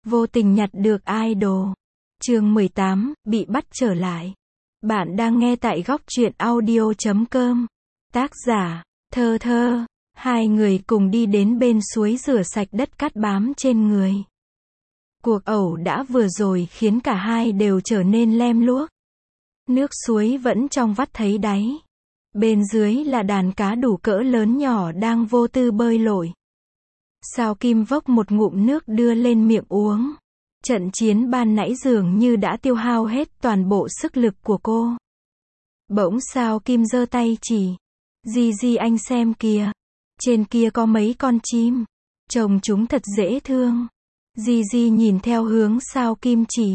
Vô tình nhặt được idol. Chương 18, bị bắt trở lại. Bạn đang nghe tại góc truyện audio.com. Tác giả, Thơ Thơ. Hai người cùng đi đến bên suối rửa sạch đất cát bám trên người. Cuộc ẩu đả vừa rồi khiến cả hai đều trở nên lem luốc. Nước suối vẫn trong vắt thấy đáy. Bên dưới là đàn cá đủ cỡ lớn nhỏ đang vô tư bơi lội. Sao Kim vốc một ngụm nước đưa lên miệng uống. Trận chiến ban nãy dường như đã tiêu hao hết toàn bộ sức lực của cô. Bỗng Sao Kim giơ tay chỉ. Di anh xem kìa. Trên kia có mấy con chim. Trông chúng thật dễ thương. Di nhìn theo hướng Sao Kim chỉ.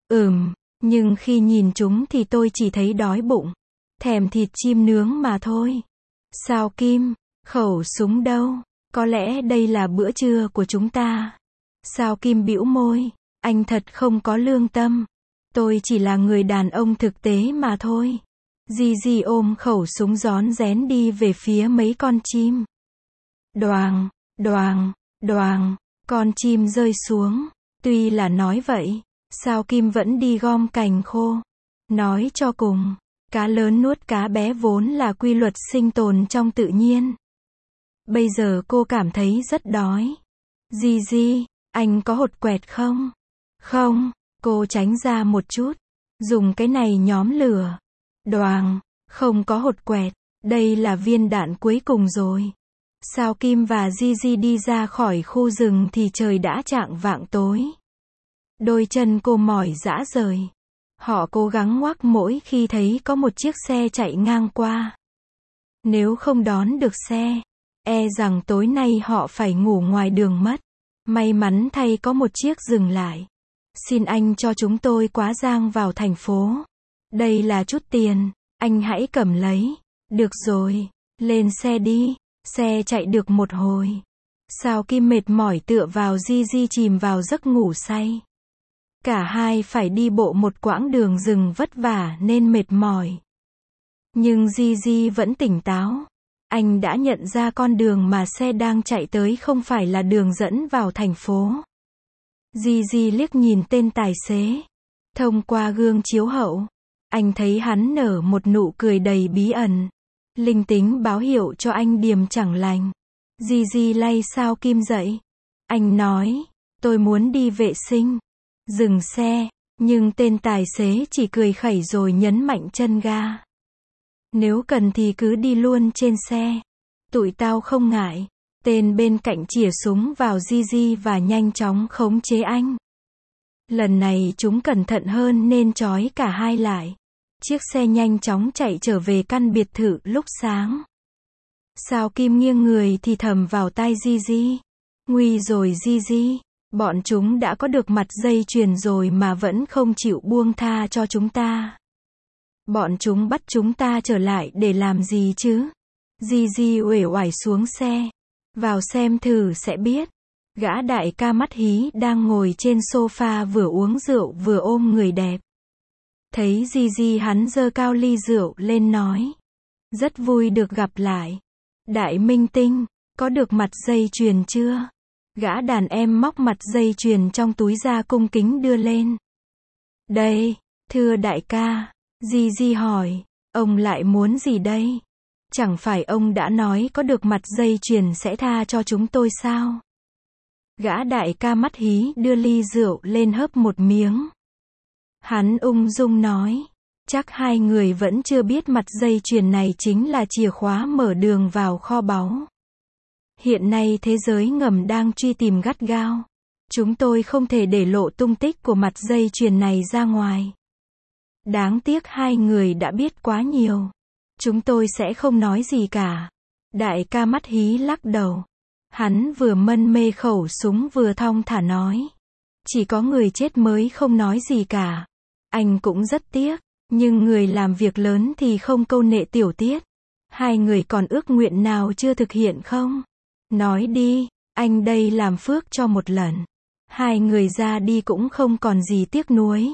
Nhưng khi nhìn chúng thì tôi chỉ thấy đói bụng. Thèm thịt chim nướng mà thôi. Sao Kim, khẩu súng đâu? Có lẽ đây là bữa trưa của chúng ta. Sao Kim bĩu môi. Anh thật không có lương tâm. Tôi chỉ là người đàn ông thực tế mà thôi. Di ôm khẩu súng rón rén đi về phía mấy con chim. Đoàng, đoàng, đoàng, con chim rơi xuống. Tuy là nói vậy, Sao Kim vẫn đi gom cành khô. Nói cho cùng, cá lớn nuốt cá bé vốn là quy luật sinh tồn trong tự nhiên. Bây giờ cô cảm thấy rất đói. Di, anh có hột quẹt không? Không, cô tránh ra một chút. Dùng cái này nhóm lửa. Đoàng, không có hột quẹt. Đây là viên đạn cuối cùng rồi. Sao Kim và Di đi ra khỏi khu rừng thì trời đã chạng vạng tối. Đôi chân cô mỏi rã rời. Họ cố gắng ngoác mỗi khi thấy có một chiếc xe chạy ngang qua. Nếu không đón được xe, e rằng tối nay họ phải ngủ ngoài đường mất. May mắn thay có một chiếc dừng lại. Xin anh cho chúng tôi quá giang vào thành phố. Đây là chút tiền, anh hãy cầm lấy. Được rồi, lên xe đi. Xe chạy được một hồi. Sao Kim mệt mỏi tựa vào Di chìm vào giấc ngủ say. Cả hai phải đi bộ một quãng đường rừng vất vả nên mệt mỏi. Nhưng Di vẫn tỉnh táo. Anh đã nhận ra con đường mà xe đang chạy tới không phải là đường dẫn vào thành phố. Di liếc nhìn tên tài xế. Thông qua gương chiếu hậu, anh thấy hắn nở một nụ cười đầy bí ẩn. Linh tính báo hiệu cho anh điềm chẳng lành. Di lay Sao Kim dậy. Anh nói, tôi muốn đi vệ sinh. Dừng xe, nhưng tên tài xế chỉ cười khẩy rồi nhấn mạnh chân ga. Nếu cần thì cứ đi luôn trên xe. Tụi tao không ngại. Tên bên cạnh chĩa súng vào Di và nhanh chóng khống chế anh. Lần này chúng cẩn thận hơn nên trói cả hai lại. Chiếc xe nhanh chóng chạy trở về căn biệt thự lúc sáng. Sao Kim nghiêng người thì thầm vào tai Di. Nguy rồi Di, bọn chúng đã có được mặt dây chuyền rồi mà vẫn không chịu buông tha cho chúng ta. Bọn chúng bắt chúng ta trở lại để làm gì chứ? Di uể oải xuống xe. Vào xem thử sẽ biết. Gã đại ca mắt hí đang ngồi trên sofa vừa uống rượu vừa ôm người đẹp. Thấy Di hắn giơ cao ly rượu lên nói. Rất vui được gặp lại. Đại minh tinh, có được mặt dây chuyền chưa? Gã đàn em móc mặt dây chuyền trong túi ra cung kính đưa lên. Đây, thưa đại ca. Di hỏi, ông lại muốn gì đây? Chẳng phải ông đã nói có được mặt dây chuyền sẽ tha cho chúng tôi sao? Gã đại ca mắt hí đưa ly rượu lên hớp một miếng. Hắn ung dung nói, chắc hai người vẫn chưa biết mặt dây chuyền này chính là chìa khóa mở đường vào kho báu. Hiện nay thế giới ngầm đang truy tìm gắt gao. Chúng tôi không thể để lộ tung tích của mặt dây chuyền này ra ngoài. Đáng tiếc hai người đã biết quá nhiều. Chúng tôi sẽ không nói gì cả. Đại ca mắt hí lắc đầu. Hắn vừa mân mê khẩu súng vừa thong thả nói. Chỉ có người chết mới không nói gì cả. Anh cũng rất tiếc. Nhưng người làm việc lớn thì không câu nệ tiểu tiết. Hai người còn ước nguyện nào chưa thực hiện không? Nói đi, anh đây làm phước cho một lần. Hai người ra đi cũng không còn gì tiếc nuối.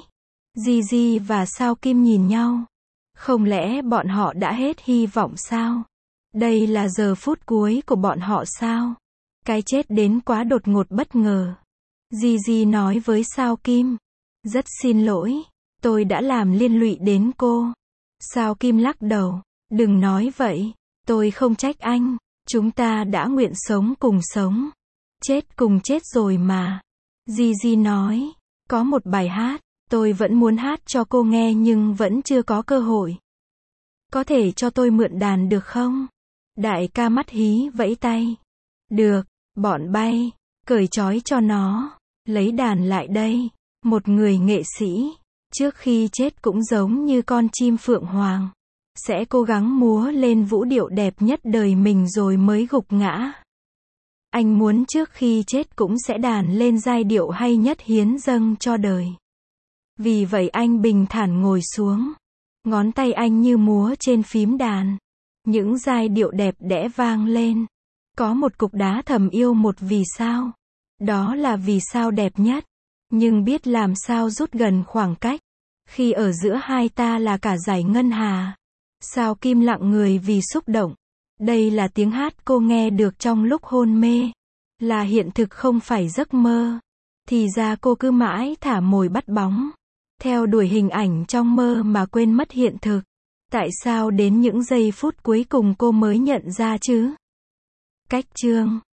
Di và Sao Kim nhìn nhau. Không lẽ bọn họ đã hết hy vọng sao? Đây là giờ phút cuối của bọn họ sao? Cái chết đến quá đột ngột bất ngờ. Gigi nói với Sao Kim. Rất xin lỗi, tôi đã làm liên lụy đến cô. Sao Kim lắc đầu. Đừng nói vậy, tôi không trách anh. Chúng ta đã nguyện sống cùng sống. Chết cùng chết rồi mà. Gigi nói. Có một bài hát, tôi vẫn muốn hát cho cô nghe nhưng vẫn chưa có cơ hội. Có thể cho tôi mượn đàn được không? Đại ca mắt hí vẫy tay. Được, bọn bay, cởi trói cho nó. Lấy đàn lại đây. Một người nghệ sĩ, trước khi chết cũng giống như con chim phượng hoàng. Sẽ cố gắng múa lên vũ điệu đẹp nhất đời mình rồi mới gục ngã. Anh muốn trước khi chết cũng sẽ đàn lên giai điệu hay nhất hiến dâng cho đời. Vì vậy anh bình thản ngồi xuống. Ngón tay anh như múa trên phím đàn. Những giai điệu đẹp đẽ vang lên. Có một cục đá thầm yêu một vì sao. Đó là vì sao đẹp nhất. Nhưng biết làm sao rút gần khoảng cách. Khi ở giữa hai ta là cả dải ngân hà. Sao Kim lặng người vì xúc động. Đây là tiếng hát cô nghe được trong lúc hôn mê. Là hiện thực không phải giấc mơ. Thì ra cô cứ mãi thả mồi bắt bóng. Theo đuổi hình ảnh trong mơ mà quên mất hiện thực. Tại sao đến những giây phút cuối cùng cô mới nhận ra chứ? Cách chương